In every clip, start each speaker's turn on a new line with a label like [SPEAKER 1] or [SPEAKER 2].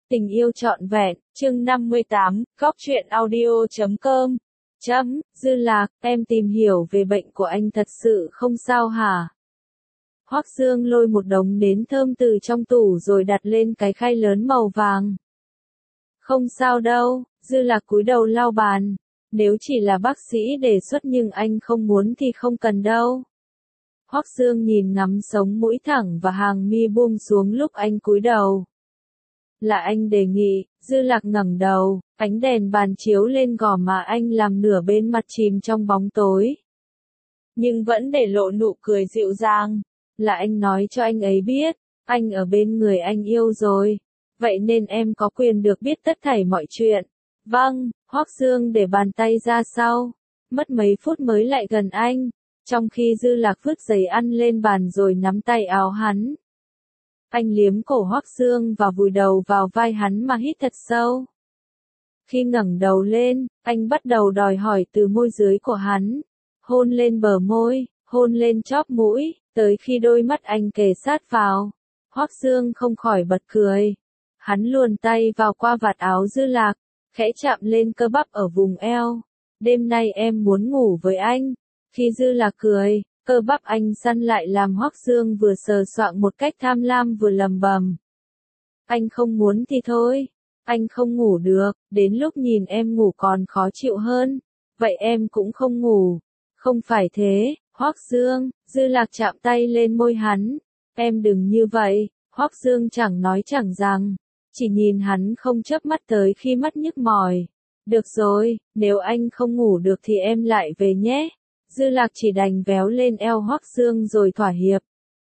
[SPEAKER 1] Tình yêu trọn vẹn, chương 58, góc truyện audio.com. Dư Lạc, em tìm hiểu về bệnh của anh thật sự không sao hả? Hoắc Dương lôi một đống nến thơm từ trong tủ rồi đặt lên cái khay lớn màu vàng. Không sao đâu, Dư Lạc cúi đầu lau bàn. Nếu chỉ là bác sĩ đề xuất nhưng anh không muốn thì không cần đâu. Hoắc Dương nhìn ngắm sống mũi thẳng và hàng mi buông xuống lúc anh cúi đầu. Là anh đề nghị. Dư Lạc ngẩng đầu, ánh đèn bàn chiếu lên gò má anh làm nửa bên mặt chìm trong bóng tối. Nhưng vẫn để lộ nụ cười dịu dàng. Là anh nói cho anh ấy biết, anh ở bên người anh yêu rồi. Vậy nên em có quyền được biết tất thảy mọi chuyện. Vâng, Hoắc Dương để bàn tay ra sau. Mất mấy phút mới lại gần anh. Trong khi Dư Lạc vứt giấy ăn lên bàn rồi nắm tay áo hắn. Anh liếm cổ Hoắc Dương và vùi đầu vào vai hắn mà hít thật sâu. Khi ngẩng đầu lên, anh bắt đầu đòi hỏi từ môi dưới của hắn. Hôn lên bờ môi, hôn lên chóp mũi, tới khi đôi mắt anh kề sát vào. Hoắc Dương không khỏi bật cười. Hắn luồn tay vào qua vạt áo Dư Lạc, khẽ chạm lên cơ bắp ở vùng eo. Đêm nay em muốn ngủ với anh. Khi Dư Lạc cười, cơ bắp anh săn lại làm Hoắc Dương vừa sờ soạng một cách tham lam vừa lầm bầm. Anh không muốn thì thôi. Anh không ngủ được, đến lúc nhìn em ngủ còn khó chịu hơn. Vậy em cũng không ngủ. Không phải thế, Hoắc Dương. Dư Lạc chạm tay lên môi hắn. Em đừng như vậy. Hoắc Dương chẳng nói chẳng rằng, chỉ nhìn hắn không chớp mắt tới khi mắt nhức mỏi. Được rồi, nếu anh không ngủ được thì em lại về nhé. Dư Lạc chỉ đành véo lên eo Hoắc Dương rồi thỏa hiệp.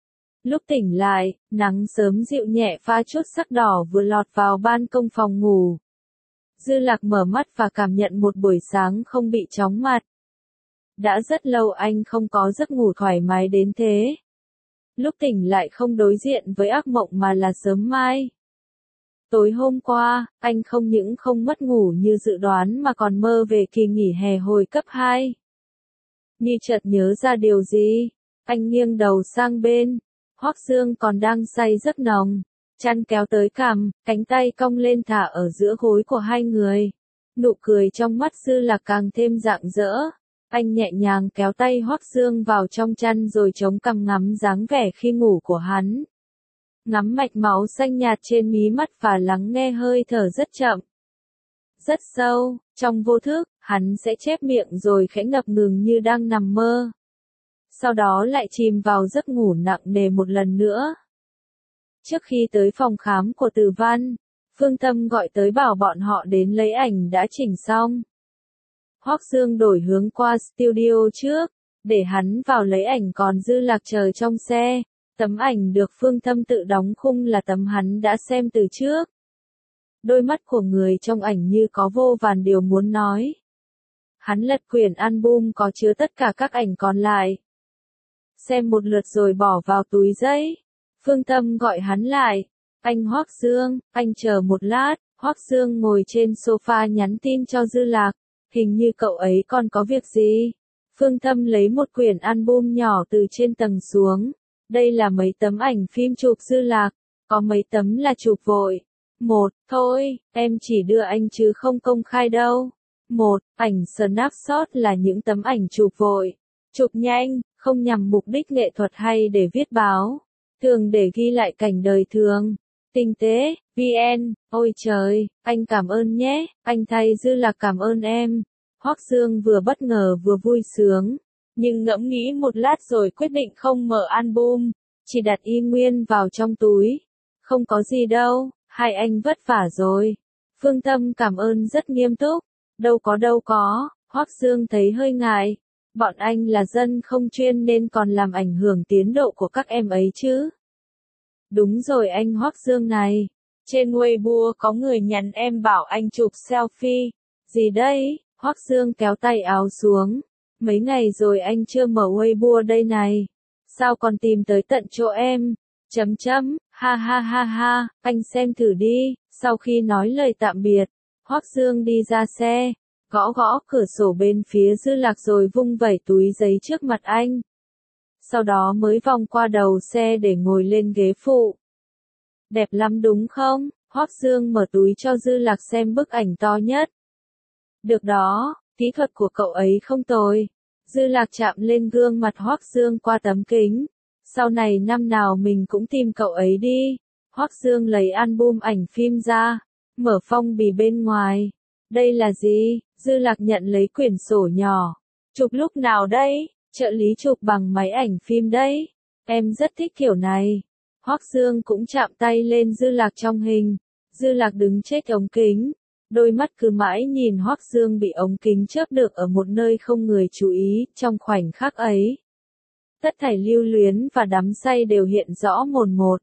[SPEAKER 1] Lúc tỉnh lại, nắng sớm dịu nhẹ pha chút sắc đỏ vừa lọt vào ban công phòng ngủ. Dư Lạc mở mắt và cảm nhận một buổi sáng không bị chóng mặt. Đã rất lâu anh không có giấc ngủ thoải mái đến thế. Lúc tỉnh lại không đối diện với ác mộng mà là sớm mai. Tối hôm qua, anh không những không mất ngủ như dự đoán mà còn mơ về kỳ nghỉ hè hồi cấp 2. Như chợt nhớ ra điều gì, anh nghiêng đầu sang bên. Hoắc Dương còn đang say giấc nồng, chăn kéo tới cằm, cánh tay cong lên thả ở giữa gối của hai người. Nụ cười trong mắt Dư Lạc càng thêm rạng rỡ. Anh nhẹ nhàng kéo tay Hoắc Dương vào trong chăn rồi chống cằm ngắm dáng vẻ khi ngủ của hắn. Ngắm mạch máu xanh nhạt trên mí mắt và lắng nghe hơi thở rất chậm. Rất sâu, trong vô thức, hắn sẽ chép miệng rồi khẽ ngập ngừng như đang nằm mơ. Sau đó lại chìm vào giấc ngủ nặng nề một lần nữa. Trước khi tới phòng khám của Từ Văn, Phương Tâm gọi tới bảo bọn họ đến lấy ảnh đã chỉnh xong. Hoắc Dương đổi hướng qua studio trước, để hắn vào lấy ảnh còn Dư Lạc chờ trong xe. Tấm ảnh được Phương Tâm tự đóng khung là tấm hắn đã xem từ trước. Đôi mắt của người trong ảnh như có vô vàn điều muốn nói. Hắn lật quyển album có chứa tất cả các ảnh còn lại. Xem một lượt rồi bỏ vào túi giấy. Phương Tâm gọi hắn lại. Anh Hoắc Dương, anh chờ một lát. Hoắc Dương ngồi trên sofa nhắn tin cho Dư Lạc. Hình như cậu ấy còn có việc gì. Phương Tâm lấy một quyển album nhỏ từ trên tầng xuống. Đây là mấy tấm ảnh phim chụp Dư Lạc. Có mấy tấm là chụp vội. Thôi, em chỉ đưa anh chứ không công khai đâu. Ảnh snapshot là những tấm ảnh chụp vội. Chụp nhanh, không nhằm mục đích nghệ thuật hay để viết báo. Thường để ghi lại cảnh đời thường. Tinh tế, VN, ôi trời, anh cảm ơn nhé, anh thay Dư Lạc cảm ơn em. Hoắc Dương vừa bất ngờ vừa vui sướng. Nhưng ngẫm nghĩ một lát rồi quyết định không mở album. Chỉ đặt y nguyên vào trong túi. Không có gì đâu. Hai anh vất vả rồi. Phương Tâm cảm ơn rất nghiêm túc. Đâu có. Hoắc Dương thấy hơi ngại. Bọn anh là dân không chuyên nên còn làm ảnh hưởng tiến độ của các em ấy chứ. Đúng rồi anh Hoắc Dương này. Trên Weibo có người nhắn em bảo anh chụp selfie. Gì đấy? Hoắc Dương kéo tay áo xuống. Mấy ngày rồi anh chưa mở Weibo đây này. Sao còn tìm tới tận chỗ em? Ha, anh xem thử đi. Sau khi nói lời tạm biệt, Hoắc Dương đi ra xe, gõ cửa sổ bên phía Dư Lạc rồi vung vẩy túi giấy trước mặt anh. Sau đó mới vòng qua đầu xe để ngồi lên ghế phụ. Đẹp lắm đúng không? Hoắc Dương mở túi cho Dư Lạc xem bức ảnh to nhất. Được đó, kỹ thuật của cậu ấy không tồi. Dư Lạc chạm lên gương mặt Hoắc Dương qua tấm kính. Sau này năm nào mình cũng tìm cậu ấy đi. Hoắc Dương lấy album ảnh phim ra, mở phong bì bên ngoài. Đây là gì? Dư Lạc nhận lấy quyển sổ nhỏ. Chụp lúc nào đây? Trợ lý chụp bằng máy ảnh phim đấy. Em rất thích kiểu này. Hoắc Dương cũng chạm tay lên Dư Lạc trong hình. Dư Lạc đứng chết ống kính. Đôi mắt cứ mãi nhìn Hoắc Dương bị ống kính chớp được ở một nơi không người chú ý. Trong khoảnh khắc ấy, tất thảy lưu luyến và đắm say đều hiện rõ mồn một.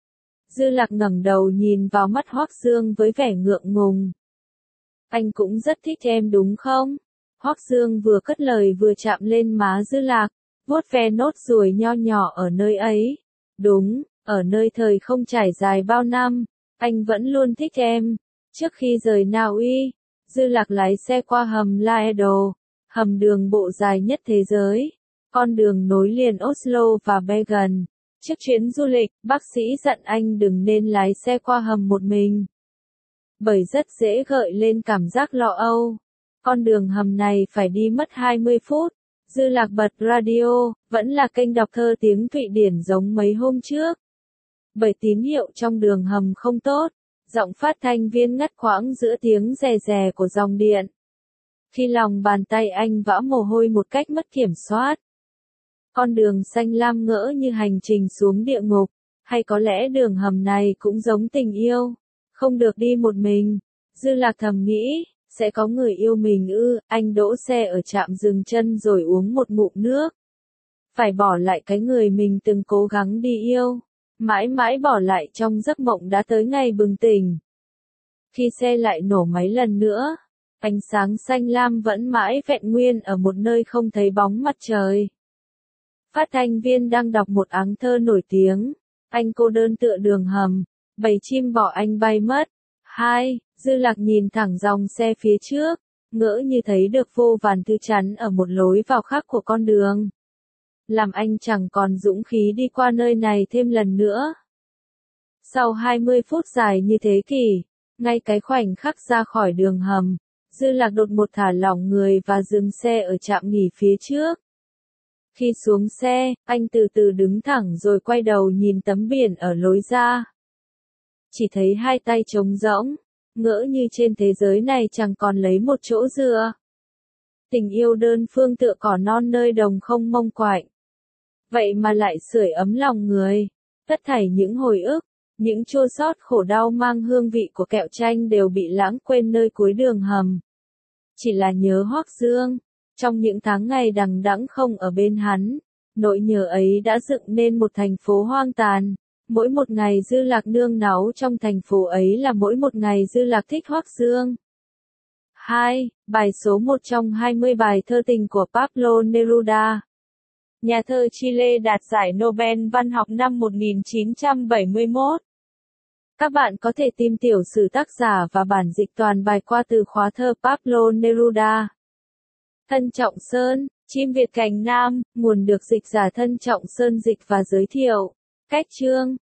[SPEAKER 1] Dư Lạc ngẩng đầu nhìn vào mắt Hoắc Dương với vẻ ngượng ngùng. Anh cũng rất thích em đúng không? Hoắc Dương vừa cất lời vừa chạm lên má Dư Lạc, vuốt ve nốt ruồi nho nhỏ ở nơi ấy. Đúng, ở nơi thời không trải dài bao năm, anh vẫn luôn thích em. Trước khi rời Na Uy, Dư Lạc lái xe qua hầm Laedo, hầm đường bộ dài nhất thế giới, con đường nối liền Oslo và Bergen. Trước chuyến du lịch, bác sĩ dặn anh đừng nên lái xe qua hầm một mình, bởi rất dễ gợi lên cảm giác lo âu. Con đường hầm này phải đi mất 20 phút. Dư Lạc bật radio, vẫn là kênh đọc thơ tiếng Thụy Điển giống mấy hôm trước. Bởi tín hiệu trong đường hầm không tốt, giọng phát thanh viên ngắt quãng giữa tiếng rè rè của dòng điện. Khi lòng bàn tay anh vã mồ hôi một cách mất kiểm soát. Con đường xanh lam ngỡ như hành trình xuống địa ngục, hay có lẽ đường hầm này cũng giống tình yêu, không được đi một mình. Dư Lạc thầm nghĩ, sẽ có người yêu mình ư? Anh đỗ xe ở trạm dừng chân rồi uống một ngụm nước. Phải bỏ lại cái người mình từng cố gắng đi yêu, mãi mãi bỏ lại trong giấc mộng đã tới ngày bừng tỉnh. Khi xe lại nổ máy lần nữa, ánh sáng xanh lam vẫn mãi vẹn nguyên ở một nơi không thấy bóng mặt trời. Phát thanh viên đang đọc một áng thơ nổi tiếng. Anh cô đơn tựa đường hầm, bầy chim bỏ anh bay mất. 2. Dư Lạc nhìn thẳng dòng xe phía trước, ngỡ như thấy được vô vàn thứ chắn ở một lối vào khác của con đường. Làm anh chẳng còn dũng khí đi qua nơi này thêm lần nữa. Sau 20 phút dài như thế kỷ, ngay cái khoảnh khắc ra khỏi đường hầm, Dư Lạc đột một thả lỏng người và dừng xe ở trạm nghỉ phía trước. Khi xuống xe, anh từ từ đứng thẳng rồi quay đầu nhìn tấm biển ở lối ra. Chỉ thấy hai tay trống rỗng, ngỡ như trên thế giới này chẳng còn lấy một chỗ dựa. Tình yêu đơn phương tựa cỏ non nơi đồng không mông quạnh. Vậy mà lại sưởi ấm lòng người. Tất thảy những hồi ức, những chua xót khổ đau mang hương vị của kẹo chanh đều bị lãng quên nơi cuối đường hầm. Chỉ là nhớ Hoắc Dương. Trong những tháng ngày đằng đẵng không ở bên hắn, nỗi nhớ ấy đã dựng nên một thành phố hoang tàn. Mỗi một ngày Dư Lạc nương náu trong thành phố ấy là mỗi một ngày Dư Lạc thích Hoắc Dương. 2. Bài số 1 trong 20 bài thơ tình của Pablo Neruda. Nhà thơ Chile đạt giải Nobel văn học năm 1971. Các bạn có thể tìm tiểu sử tác giả và bản dịch toàn bài qua từ khóa thơ Pablo Neruda. Thân Trọng Sơn, chim Việt cành Nam, nguồn được dịch giả Thân Trọng Sơn dịch và giới thiệu. Cách chương